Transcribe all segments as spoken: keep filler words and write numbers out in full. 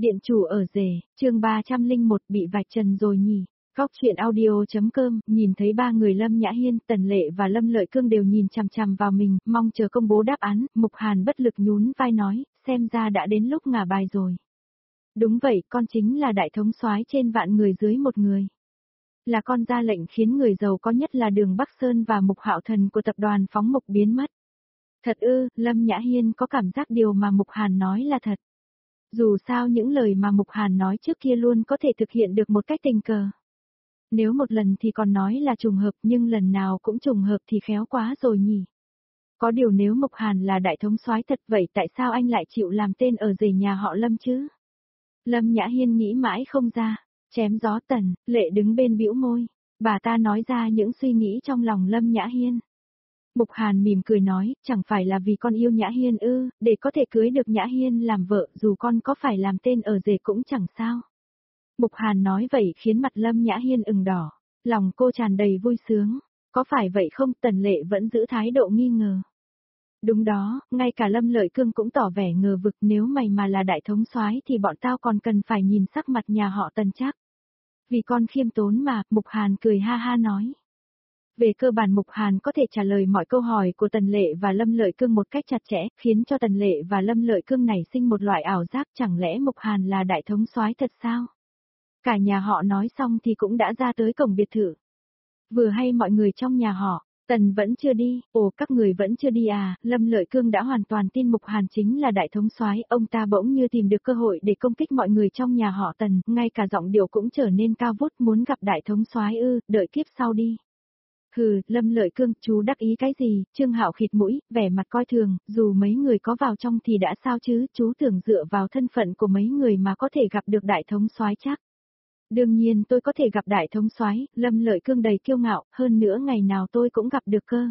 Điện chủ ở rể, chương ba trăm linh một bị vạch trần rồi nhỉ. Góc chuyện audio.com, nhìn thấy ba người Lâm Nhã Hiên, Tần Lệ và Lâm Lợi Cương đều nhìn chằm chằm vào mình, mong chờ công bố đáp án, Mục Hàn bất lực nhún vai nói, xem ra đã đến lúc ngả bài rồi. Đúng vậy, con chính là đại thống soái trên vạn người dưới một người. Là con ra lệnh khiến người giàu có nhất là Đường Bắc Sơn và Mục Hạo Thần của tập đoàn Phóng Mục biến mất. Thật ư, Lâm Nhã Hiên có cảm giác điều mà Mục Hàn nói là thật. Dù sao những lời mà Mục Hàn nói trước kia luôn có thể thực hiện được một cách tình cờ. Nếu một lần thì còn nói là trùng hợp nhưng lần nào cũng trùng hợp thì khéo quá rồi nhỉ. Có điều nếu Mục Hàn là đại thống soái thật vậy tại sao anh lại chịu làm tên ở rể nhà họ Lâm chứ? Lâm Nhã Hiên nghĩ mãi không ra, chém gió. Tần Lệ đứng bên bĩu môi, bà ta nói ra những suy nghĩ trong lòng Lâm Nhã Hiên. Mục Hàn mỉm cười nói, chẳng phải là vì con yêu Nhã Hiên ư, để có thể cưới được Nhã Hiên làm vợ dù con có phải làm tên ở rể cũng chẳng sao. Mục Hàn nói vậy khiến mặt Lâm Nhã Hiên ửng đỏ, lòng cô tràn đầy vui sướng, có phải vậy không? Tần Lệ vẫn giữ thái độ nghi ngờ. Đúng đó, ngay cả Lâm Lợi Cương cũng tỏ vẻ ngờ vực, nếu mày mà là đại thống soái thì bọn tao còn cần phải nhìn sắc mặt nhà họ Tần chắc. Vì con khiêm tốn mà, Mục Hàn cười ha ha nói. Về cơ bản Mục Hàn có thể trả lời mọi câu hỏi của Tần Lệ và Lâm Lợi Cương một cách chặt chẽ, khiến cho Tần Lệ và Lâm Lợi Cương nảy sinh một loại ảo giác, chẳng lẽ Mục Hàn là đại thống soái thật sao? Cả nhà họ nói xong thì cũng đã ra tới cổng biệt thự. Vừa hay mọi người trong nhà họ, Tần vẫn chưa đi, ồ các người vẫn chưa đi à? Lâm Lợi Cương đã hoàn toàn tin Mục Hàn chính là đại thống soái, ông ta bỗng như tìm được cơ hội để công kích mọi người trong nhà họ Tần, ngay cả giọng điệu cũng trở nên cao vút, muốn gặp đại thống soái ư, đợi kiếp sau đi. Hừ, Lâm Lợi Cương, chú đắc ý cái gì? Trương Hạo khịt mũi, vẻ mặt coi thường, dù mấy người có vào trong thì đã sao chứ, chú tưởng dựa vào thân phận của mấy người mà có thể gặp được đại thống soái chắc. Đương nhiên tôi có thể gặp đại thống soái, Lâm Lợi Cương đầy kiêu ngạo, hơn nữa ngày nào tôi cũng gặp được cơ.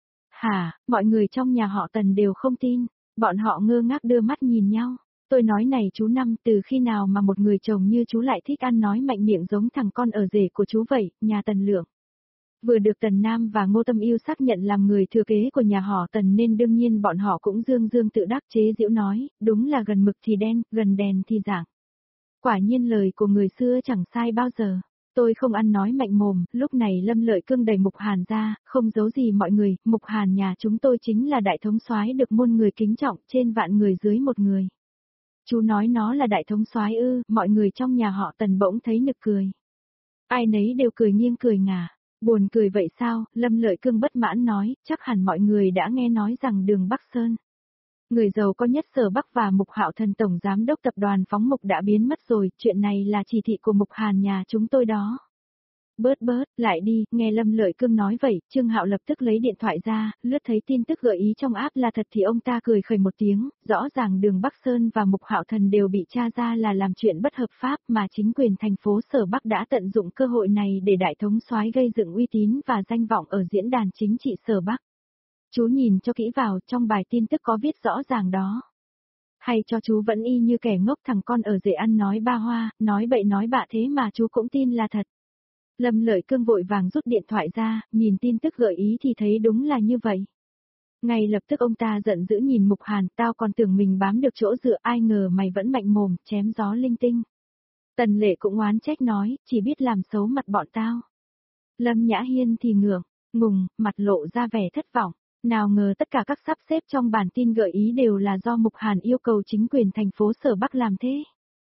Hả, mọi người trong nhà họ Tần đều không tin, bọn họ ngơ ngác đưa mắt nhìn nhau. Tôi nói này chú Năm, từ khi nào mà một người chồng như chú lại thích ăn nói mạnh miệng giống thằng con ở rể của chú vậy, nhà Tần Lượng. Vừa được Tần Nam và Ngô Tâm Yêu xác nhận làm người thừa kế của nhà họ Tần nên đương nhiên bọn họ cũng dương dương tự đắc chế giễu nói, đúng là gần mực thì đen, gần đèn thì rạng. Quả nhiên lời của người xưa chẳng sai bao giờ. Tôi không ăn nói mạnh mồm, lúc này Lâm Lợi Cương đẩy Mục Hàn ra, không giấu gì mọi người, Mục Hàn nhà chúng tôi chính là đại thống soái được muôn người kính trọng, trên vạn người dưới một người. Chú nói nó là đại thống soái ư? Mọi người trong nhà họ Tần bỗng thấy nực cười. Ai nấy đều cười nghiêng cười ngả. Buồn cười vậy sao? Lâm Lợi Cương bất mãn nói, chắc hẳn mọi người đã nghe nói rằng Đường Bắc Sơn, người giàu có nhất Sở Bắc và Mục Hạo Thần tổng giám đốc tập đoàn Phóng Mục đã biến mất rồi, chuyện này là chỉ thị của Mục Hàn nhà chúng tôi đó. Bớt bớt, lại đi, nghe Lâm Lợi Cương nói vậy, Trương Hạo lập tức lấy điện thoại ra, lướt thấy tin tức gợi ý trong app là thật thì ông ta cười khẩy một tiếng, rõ ràng Đường Bắc Sơn và Mục Hạo Thần đều bị tra ra là làm chuyện bất hợp pháp mà chính quyền thành phố Sở Bắc đã tận dụng cơ hội này để đại thống soái gây dựng uy tín và danh vọng ở diễn đàn chính trị Sở Bắc. Chú nhìn cho kỹ vào, trong bài tin tức có viết rõ ràng đó. Hay cho chú vẫn y như kẻ ngốc, thằng con ở rể ăn nói ba hoa, nói bậy nói bạ thế mà chú cũng tin là thật. Lâm Lợi Cương vội vàng rút điện thoại ra, nhìn tin tức gợi ý thì thấy đúng là như vậy. Ngay lập tức ông ta giận dữ nhìn Mục Hàn, tao còn tưởng mình bám được chỗ dựa, ai ngờ mày vẫn mạnh mồm, chém gió linh tinh. Tần Lệ cũng oán trách nói, chỉ biết làm xấu mặt bọn tao. Lâm Nhã Hiên thì ngượng, ngùng, mặt lộ ra vẻ thất vọng. Nào ngờ tất cả các sắp xếp trong bản tin gợi ý đều là do Mục Hàn yêu cầu chính quyền thành phố Sở Bắc làm thế.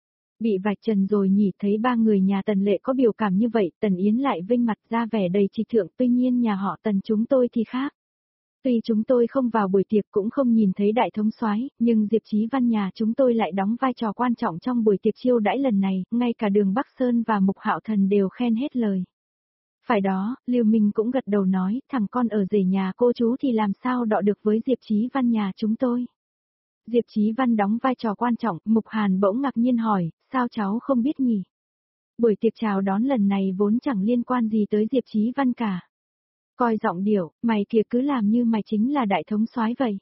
Bị vạch trần rồi nhỉ, thấy ba người nhà Tần Lệ có biểu cảm như vậy, Tần Yến lại vinh mặt ra vẻ đầy trịch thượng, tuy nhiên nhà họ Tần chúng tôi thì khác. Tuy chúng tôi không vào buổi tiệc cũng không nhìn thấy đại thống soái, nhưng Diệp Chí Văn nhà chúng tôi lại đóng vai trò quan trọng trong buổi tiệc chiêu đãi lần này, ngay cả Đường Bắc Sơn và Mục Hạo Thần đều khen hết lời. Phải đó, Lưu Minh cũng gật đầu nói, thằng con ở rể nhà cô chú thì làm sao đọ được với Diệp Chí Văn nhà chúng tôi. Diệp Chí Văn đóng vai trò quan trọng, Mục Hàn bỗng ngạc nhiên hỏi, sao cháu không biết nhỉ? Buổi tiệc chào đón lần này vốn chẳng liên quan gì tới Diệp Chí Văn cả. Coi giọng điệu, mày kìa cứ làm như mày chính là đại thống soái vậy.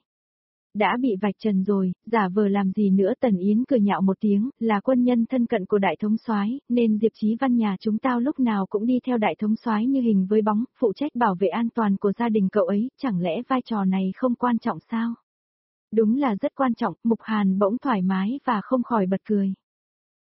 Đã bị vạch trần rồi, giả vờ làm gì nữa? Tần Yến cười nhạo một tiếng, là quân nhân thân cận của đại thống soái, nên Diệp Chí Văn nhà chúng tao lúc nào cũng đi theo đại thống soái như hình với bóng, phụ trách bảo vệ an toàn của gia đình cậu ấy, chẳng lẽ vai trò này không quan trọng sao? Đúng là rất quan trọng, Mục Hàn bỗng thoải mái và không khỏi bật cười.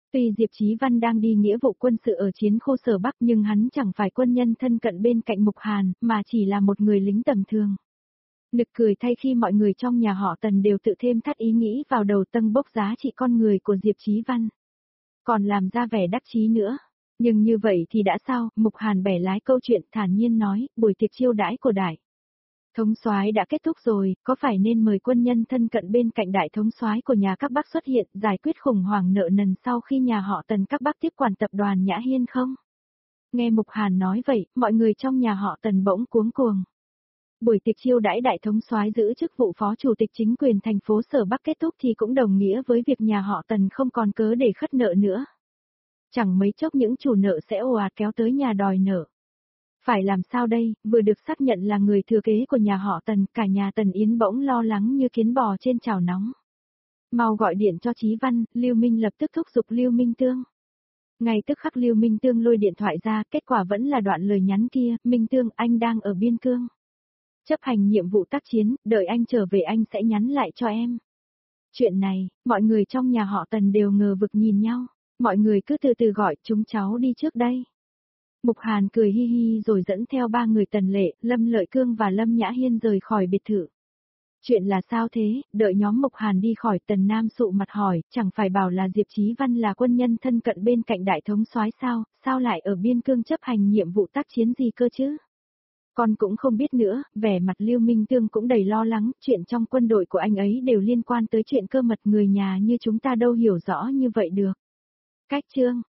Tuy Diệp Chí Văn đang đi nghĩa vụ quân sự ở chiến khu Sở Bắc nhưng hắn chẳng phải quân nhân thân cận bên cạnh Mục Hàn, mà chỉ là một người lính tầm thường. Nực cười thay khi mọi người trong nhà họ Tần đều tự thêm thắt ý nghĩ vào đầu tâng bốc giá trị con người của Diệp Chí Văn. Còn làm ra vẻ đắc chí nữa. Nhưng như vậy thì đã sao, Mục Hàn bẻ lái câu chuyện thản nhiên nói, buổi tiệc chiêu đãi của đại thống soái đã kết thúc rồi, có phải nên mời quân nhân thân cận bên cạnh đại thống soái của nhà các bác xuất hiện giải quyết khủng hoảng nợ nần sau khi nhà họ Tần các bác tiếp quản tập đoàn Nhã Hiên không? Nghe Mục Hàn nói vậy, mọi người trong nhà họ Tần bỗng cuống cuồng. Buổi tiệc chiêu đãi đại thống soái giữ chức vụ phó chủ tịch chính quyền thành phố Sở Bắc kết thúc thì cũng đồng nghĩa với việc nhà họ Tần không còn cớ để khất nợ nữa. Chẳng mấy chốc những chủ nợ sẽ ồ ạt kéo tới nhà đòi nợ. Phải làm sao đây, vừa được xác nhận là người thừa kế của nhà họ Tần, cả nhà Tần Yến bỗng lo lắng như kiến bò trên chảo nóng. Mau gọi điện cho Chí Văn, Lưu Minh lập tức thúc giục Lưu Minh Tương. Ngay tức khắc Lưu Minh Tương lôi điện thoại ra, kết quả vẫn là đoạn lời nhắn kia, Minh Tương anh đang ở biên cương. Chấp hành nhiệm vụ tác chiến, đợi anh trở về anh sẽ nhắn lại cho em. Chuyện này, mọi người trong nhà họ Tần đều ngờ vực nhìn nhau, mọi người cứ từ từ gọi chúng cháu đi trước đây. Mục Hàn cười hi hi rồi dẫn theo ba người Tần Lệ, Lâm Lợi Cương và Lâm Nhã Hiên rời khỏi biệt thự. Chuyện là sao thế, đợi nhóm Mục Hàn đi khỏi Tần Nam sụ mặt hỏi, chẳng phải bảo là Diệp Chí Văn là quân nhân thân cận bên cạnh đại thống soái sao, sao lại ở biên cương chấp hành nhiệm vụ tác chiến gì cơ chứ? Con cũng không biết nữa, vẻ mặt Lưu Minh Tương cũng đầy lo lắng, chuyện trong quân đội của anh ấy đều liên quan tới chuyện cơ mật người nhà như chúng ta đâu hiểu rõ như vậy được. Cách chương